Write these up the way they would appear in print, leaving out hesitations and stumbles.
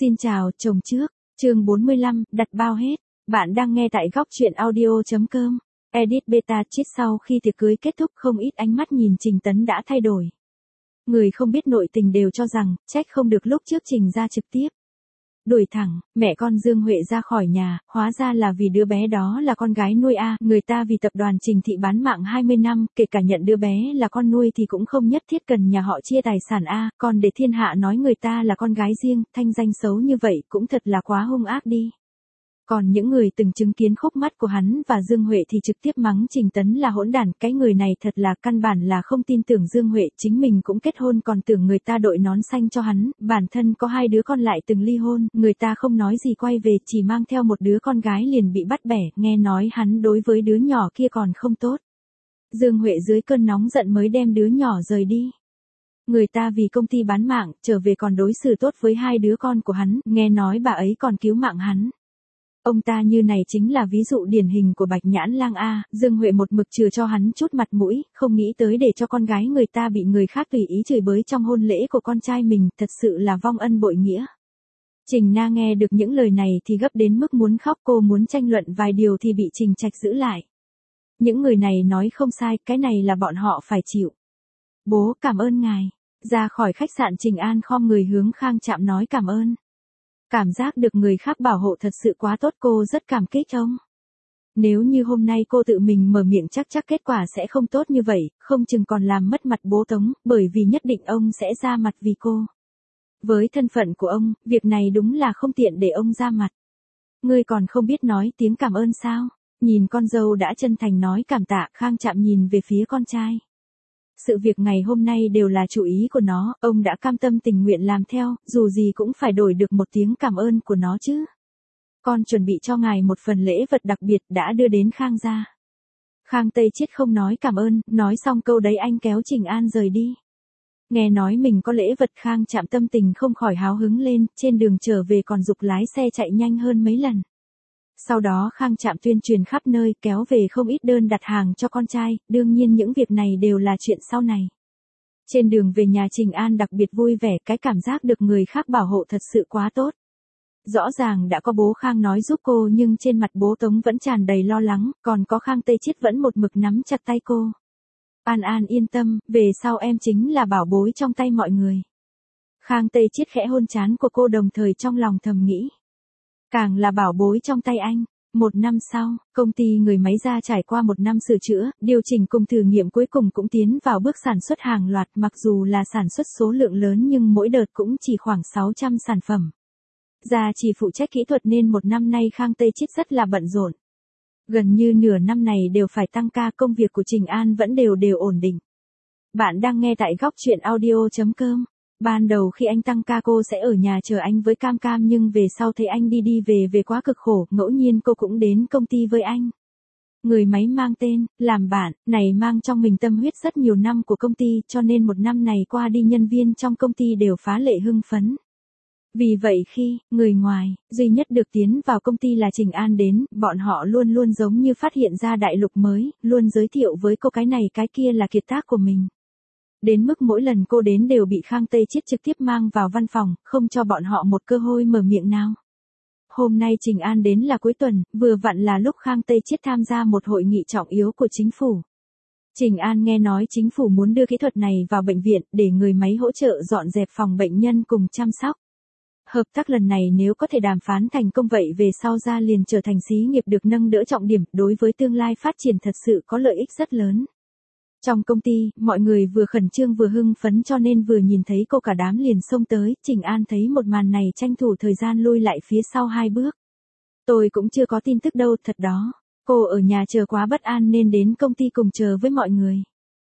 Xin chào, chồng trước. Chương 45, đặt bao hết. Bạn đang nghe tại góc truyện audio.com. Edit beta cheat. Sau khi tiệc cưới kết thúc, không ít ánh mắt nhìn Trình Tấn đã thay đổi. Người không biết nội tình đều cho rằng, trách không được lúc trước Trình ra trực tiếp đuổi thẳng mẹ con Dương Huệ ra khỏi nhà, hóa ra là vì đứa bé đó là con gái nuôi a. Người ta vì tập đoàn Trình Thị bán mạng 20 năm, kể cả nhận đứa bé là con nuôi thì cũng không nhất thiết cần nhà họ chia tài sản a. Còn để thiên hạ nói người ta là con gái riêng, thanh danh xấu như vậy cũng thật là quá hung ác đi. Còn những người từng chứng kiến khúc mắt của hắn và Dương Huệ thì trực tiếp mắng Trình Tấn là hỗn đản. Cái người này thật là căn bản là không tin tưởng Dương Huệ, chính mình cũng kết hôn còn tưởng người ta đội nón xanh cho hắn, bản thân có 2 đứa con lại từng ly hôn, người ta không nói gì quay về chỉ mang theo một đứa con gái liền bị bắt bẻ, nghe nói hắn đối với đứa nhỏ kia còn không tốt. Dương Huệ dưới cơn nóng giận mới đem đứa nhỏ rời đi. Người ta vì công ty bán mạng, trở về còn đối xử tốt với 2 đứa con của hắn, nghe nói bà ấy còn cứu mạng hắn. Ông ta như này chính là ví dụ điển hình của Bạch Nhãn Lang a. Dương Huệ một mực chừa cho hắn chút mặt mũi, không nghĩ tới để cho con gái người ta bị người khác tùy ý chửi bới trong hôn lễ của con trai mình, thật sự là vong ân bội nghĩa. Trình Na nghe được những lời này thì gấp đến mức muốn khóc, cô muốn tranh luận vài điều thì bị Trình Trạch giữ lại. Những người này nói không sai, cái này là bọn họ phải chịu. Bố, cảm ơn ngài. Ra khỏi khách sạn Trình An khom người hướng Khang Trạm nói cảm ơn. Cảm giác được người khác bảo hộ thật sự quá tốt, cô rất cảm kích ông. Nếu như hôm nay cô tự mình mở miệng chắc kết quả sẽ không tốt như vậy, không chừng còn làm mất mặt bố Tống, bởi vì nhất định ông sẽ ra mặt vì cô. Với thân phận của ông, việc này đúng là không tiện để ông ra mặt. Ngươi còn không biết nói tiếng cảm ơn sao? Nhìn con dâu đã chân thành nói cảm tạ, Khang Trạm nhìn về phía con trai. Sự việc ngày hôm nay đều là chủ ý của nó, ông đã cam tâm tình nguyện làm theo, dù gì cũng phải đổi được một tiếng cảm ơn của nó chứ. Con chuẩn bị cho ngài một phần lễ vật đặc biệt đã đưa đến Khang gia. Khang Tây Chiết không nói cảm ơn, nói xong câu đấy anh kéo Trình An rời đi. Nghe nói mình có lễ vật, Khang Trạm tâm tình không khỏi háo hứng lên, trên đường trở về còn giục lái xe chạy nhanh hơn mấy lần. Sau đó Khang Trạm tuyên truyền khắp nơi, kéo về không ít đơn đặt hàng cho con trai, đương nhiên những việc này đều là chuyện sau này. Trên đường về nhà Trình An đặc biệt vui vẻ, cái cảm giác được người khác bảo hộ thật sự quá tốt. Rõ ràng đã có bố Khang nói giúp cô nhưng trên mặt bố Tống vẫn tràn đầy lo lắng, còn có Khang Tây Chiết vẫn một mực nắm chặt tay cô. An An yên tâm, về sau em chính là bảo bối trong tay mọi người. Khang Tây Chiết khẽ hôn trán của cô đồng thời trong lòng thầm nghĩ. Càng là bảo bối trong tay anh. 1 năm sau, công ty người máy da trải qua 1 năm sửa chữa, điều chỉnh cùng thử nghiệm cuối cùng cũng tiến vào bước sản xuất hàng loạt, mặc dù là sản xuất số lượng lớn nhưng mỗi đợt cũng chỉ khoảng 600 sản phẩm. Gia chỉ phụ trách kỹ thuật nên 1 năm nay Khang Tây Chiết rất là bận rộn. Gần như nửa năm này đều phải tăng ca, công việc của Trình An vẫn đều ổn định. Bạn đang nghe tại góc truyện audio.com. Ban đầu khi anh tăng ca cô sẽ ở nhà chờ anh với Cam Cam nhưng về sau thấy anh đi về quá cực khổ, ngẫu nhiên cô cũng đến công ty với anh. Người máy mang tên, làm bạn, này mang trong mình tâm huyết rất nhiều năm của công ty cho nên 1 năm này qua đi nhân viên trong công ty đều phá lệ hưng phấn. Vì vậy khi, người ngoài, duy nhất được tiến vào công ty là Trình An đến, bọn họ luôn giống như phát hiện ra đại lục mới, luôn giới thiệu với cô cái này cái kia là kiệt tác của mình. Đến mức mỗi lần cô đến đều bị Khang Tây Chiết trực tiếp mang vào văn phòng, không cho bọn họ một cơ hội mở miệng nào. Hôm nay Trình An đến là cuối tuần, vừa vặn là lúc Khang Tây Chiết tham gia một hội nghị trọng yếu của chính phủ. Trình An nghe nói chính phủ muốn đưa kỹ thuật này vào bệnh viện để người máy hỗ trợ dọn dẹp phòng bệnh nhân cùng chăm sóc. Hợp tác lần này nếu có thể đàm phán thành công vậy về sau ra liền trở thành xí nghiệp được nâng đỡ trọng điểm, đối với tương lai phát triển thật sự có lợi ích rất lớn. Trong công ty, mọi người vừa khẩn trương vừa hưng phấn cho nên vừa nhìn thấy cô cả đám liền xông tới, Trình An thấy một màn này tranh thủ thời gian lui lại phía sau 2 bước. Tôi cũng chưa có tin tức đâu, thật đó. Cô ở nhà chờ quá bất an nên đến công ty cùng chờ với mọi người.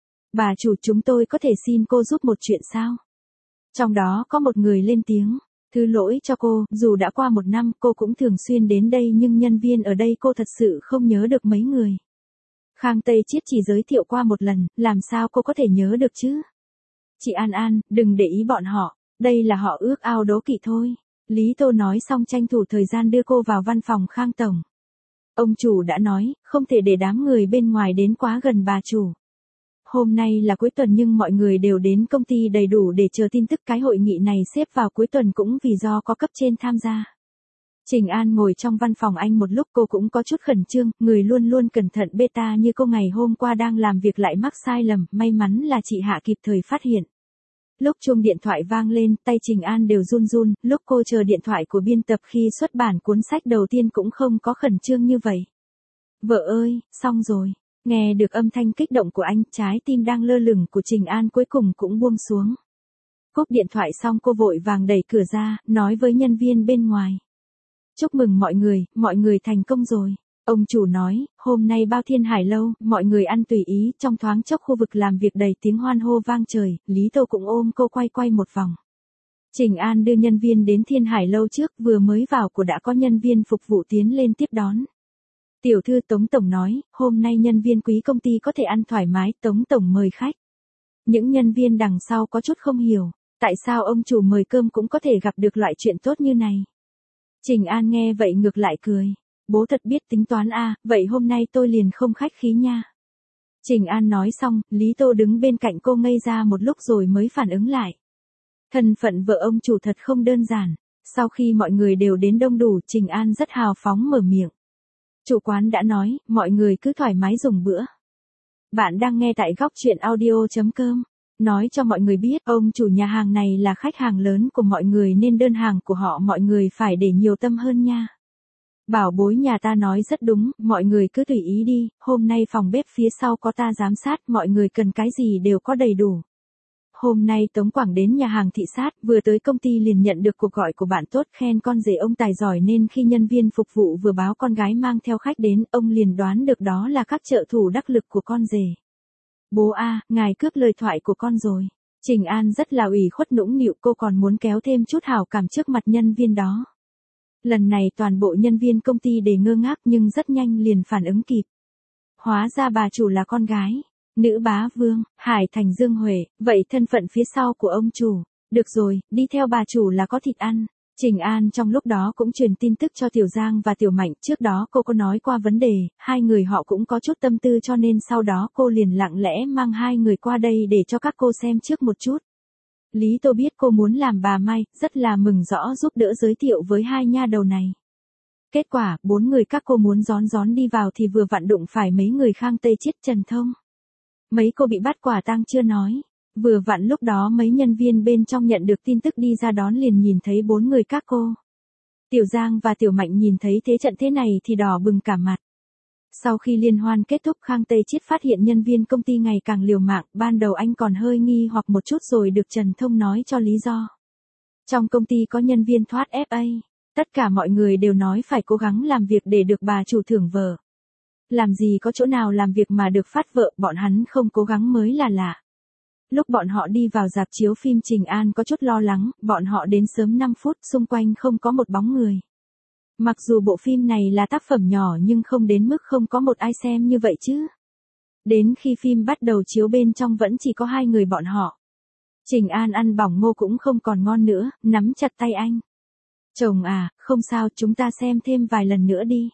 Bà chủ, chúng tôi có thể xin cô giúp một chuyện sao? Trong đó có một người lên tiếng. Thứ lỗi cho cô, dù đã qua 1 năm cô cũng thường xuyên đến đây nhưng nhân viên ở đây cô thật sự không nhớ được mấy người. Khang Tây Chiết chỉ giới thiệu qua 1 lần, làm sao cô có thể nhớ được chứ? Chị An An, đừng để ý bọn họ, đây là họ ước ao đố kỵ thôi. Lý Tô nói xong tranh thủ thời gian đưa cô vào văn phòng Khang Tổng. Ông chủ đã nói, không thể để đám người bên ngoài đến quá gần bà chủ. Hôm nay là cuối tuần nhưng mọi người đều đến công ty đầy đủ để chờ tin tức cái hội nghị này xếp vào cuối tuần cũng vì do có cấp trên tham gia. Trình An ngồi trong văn phòng anh một lúc cô cũng có chút khẩn trương, người luôn luôn cẩn thận beta như cô ngày hôm qua đang làm việc lại mắc sai lầm, may mắn là chị Hạ kịp thời phát hiện. Lúc chuông điện thoại vang lên, tay Trình An đều run run, lúc cô chờ điện thoại của biên tập khi xuất bản cuốn sách đầu tiên cũng không có khẩn trương như vậy. Vợ ơi, xong rồi. Nghe được âm thanh kích động của anh, trái tim đang lơ lửng của Trình An cuối cùng cũng buông xuống. Cúp điện thoại xong cô vội vàng đẩy cửa ra, nói với nhân viên bên ngoài. Chúc mừng mọi người thành công rồi. Ông chủ nói, hôm nay bao thiên hải lâu, mọi người ăn tùy ý, trong thoáng chốc khu vực làm việc đầy tiếng hoan hô vang trời, Lý Tô cũng ôm cô quay một vòng. Trình An đưa nhân viên đến thiên hải lâu trước, vừa mới vào của đã có nhân viên phục vụ tiến lên tiếp đón. Tiểu thư Tống Tổng nói, hôm nay nhân viên quý công ty có thể ăn thoải mái, Tống Tổng mời khách. Những nhân viên đằng sau có chút không hiểu, tại sao ông chủ mời cơm cũng có thể gặp được loại chuyện tốt như này. Trình An nghe vậy ngược lại cười. Bố thật biết tính toán a, vậy hôm nay tôi liền không khách khí nha. Trình An nói xong, Lý Tô đứng bên cạnh cô ngây ra một lúc rồi mới phản ứng lại. Thân phận vợ ông chủ thật không đơn giản. Sau khi mọi người đều đến đông đủ, Trình An rất hào phóng mở miệng. Chủ quán đã nói, mọi người cứ thoải mái dùng bữa. Bạn đang nghe tại góc truyện audio.com. Nói cho mọi người biết, ông chủ nhà hàng này là khách hàng lớn của mọi người nên đơn hàng của họ mọi người phải để nhiều tâm hơn nha. Bảo bối nhà ta nói rất đúng, mọi người cứ tùy ý đi, hôm nay phòng bếp phía sau có ta giám sát, mọi người cần cái gì đều có đầy đủ. Hôm nay Tống Quảng đến nhà hàng thị sát, vừa tới công ty liền nhận được cuộc gọi của bạn tốt khen con rể ông tài giỏi nên khi nhân viên phục vụ vừa báo con gái mang theo khách đến, ông liền đoán được đó là các trợ thủ đắc lực của con rể. Bố a, ngài cướp lời thoại của con rồi. Trình An rất là ủy khuất nũng nịu, cô còn muốn kéo thêm chút hảo cảm trước mặt nhân viên đó. Lần này toàn bộ nhân viên công ty đều ngơ ngác nhưng rất nhanh liền phản ứng kịp. Hóa ra bà chủ là con gái. Nữ bá vương, Hải Thành Dương Huệ, vậy thân phận phía sau của ông chủ. Được rồi, đi theo bà chủ là có thịt ăn. Trình An trong lúc đó cũng truyền tin tức cho Tiểu Giang và Tiểu Mạnh, trước đó cô có nói qua vấn đề, hai người họ cũng có chút tâm tư cho nên sau đó cô liền lặng lẽ mang hai người qua đây để cho các cô xem trước một chút. Lý Tô biết cô muốn làm bà Mai, rất là mừng rõ giúp đỡ giới thiệu với hai nha đầu này. Kết quả, 4 người các cô muốn rón đi vào thì vừa vặn đụng phải mấy người Khang Tây Chiết Trần Thông. Mấy cô bị bắt quả tang chưa nói. Vừa vặn lúc đó mấy nhân viên bên trong nhận được tin tức đi ra đón liền nhìn thấy 4 người các cô. Tiểu Giang và Tiểu Mạnh nhìn thấy thế trận thế này thì đỏ bừng cả mặt. Sau khi liên hoan kết thúc Khang Tây Chiết phát hiện nhân viên công ty ngày càng liều mạng, ban đầu anh còn hơi nghi hoặc một chút rồi được Trần Thông nói cho lý do. Trong công ty có nhân viên thoát FA, tất cả mọi người đều nói phải cố gắng làm việc để được bà chủ thưởng vợ. Làm gì có chỗ nào làm việc mà được phát vợ, bọn hắn không cố gắng mới là lạ. Lúc bọn họ đi vào rạp chiếu phim Trình An có chút lo lắng, bọn họ đến sớm 5 phút, xung quanh không có một bóng người. Mặc dù bộ phim này là tác phẩm nhỏ nhưng không đến mức không có một ai xem như vậy chứ. Đến khi phim bắt đầu chiếu bên trong vẫn chỉ có 2 người bọn họ. Trình An ăn bỏng ngô cũng không còn ngon nữa, nắm chặt tay anh. Chồng à, không sao, chúng ta xem thêm vài lần nữa đi.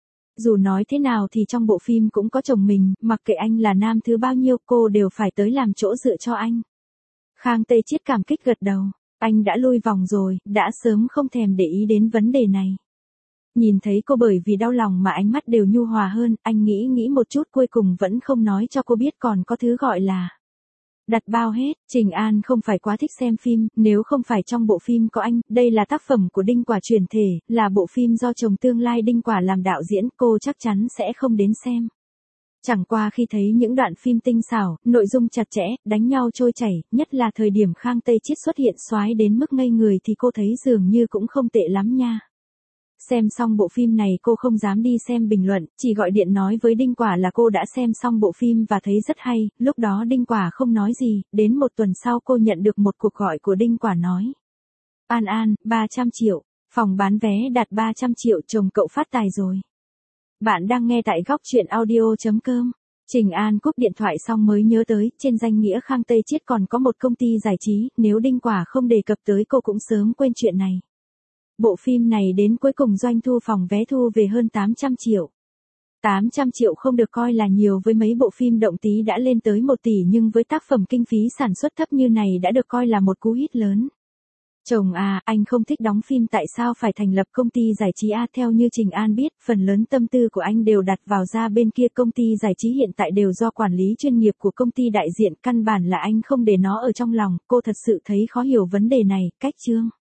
Dù nói thế nào thì trong bộ phim cũng có chồng mình, mặc kệ anh là nam thứ bao nhiêu cô đều phải tới làm chỗ dựa cho anh. Khang Tây Chiết cảm kích gật đầu, anh đã lui vòng rồi, đã sớm không thèm để ý đến vấn đề này. Nhìn thấy cô bởi vì đau lòng mà ánh mắt đều nhu hòa hơn, anh nghĩ một chút cuối cùng vẫn không nói cho cô biết còn có thứ gọi là đặt bao hết. Trình An không phải quá thích xem phim, nếu không phải trong bộ phim có anh, đây là tác phẩm của Đinh Quả chuyển thể, là bộ phim do chồng tương lai Đinh Quả làm đạo diễn, cô chắc chắn sẽ không đến xem. Chẳng qua khi thấy những đoạn phim tinh xảo, nội dung chặt chẽ, đánh nhau trôi chảy, nhất là thời điểm Khang Tây Chiết xuất hiện soái đến mức ngây người thì cô thấy dường như cũng không tệ lắm nha. Xem xong bộ phim này cô không dám đi xem bình luận, chỉ gọi điện nói với Đinh Quả là cô đã xem xong bộ phim và thấy rất hay, lúc đó Đinh Quả không nói gì, đến một tuần sau cô nhận được một cuộc gọi của Đinh Quả nói. An, 300 triệu, phòng bán vé đạt 300 triệu, chồng cậu phát tài rồi. Bạn đang nghe tại góc truyện audio.com. Trình An cúp điện thoại xong mới nhớ tới, trên danh nghĩa Khang Tây Chiết còn có một công ty giải trí, nếu Đinh Quả không đề cập tới cô cũng sớm quên chuyện này. Bộ phim này đến cuối cùng doanh thu phòng vé thu về hơn 800 triệu. 800 triệu không được coi là nhiều với mấy bộ phim động tí đã lên tới 1 tỷ, nhưng với tác phẩm kinh phí sản xuất thấp như này đã được coi là một cú hit lớn. Chồng à, anh không thích đóng phim tại sao phải thành lập công ty giải trí à? Theo như Trình An biết, phần lớn tâm tư của anh đều đặt vào ra bên kia, công ty giải trí hiện tại đều do quản lý chuyên nghiệp của công ty đại diện, căn bản là anh không để nó ở trong lòng, cô thật sự thấy khó hiểu vấn đề này, cách Trương.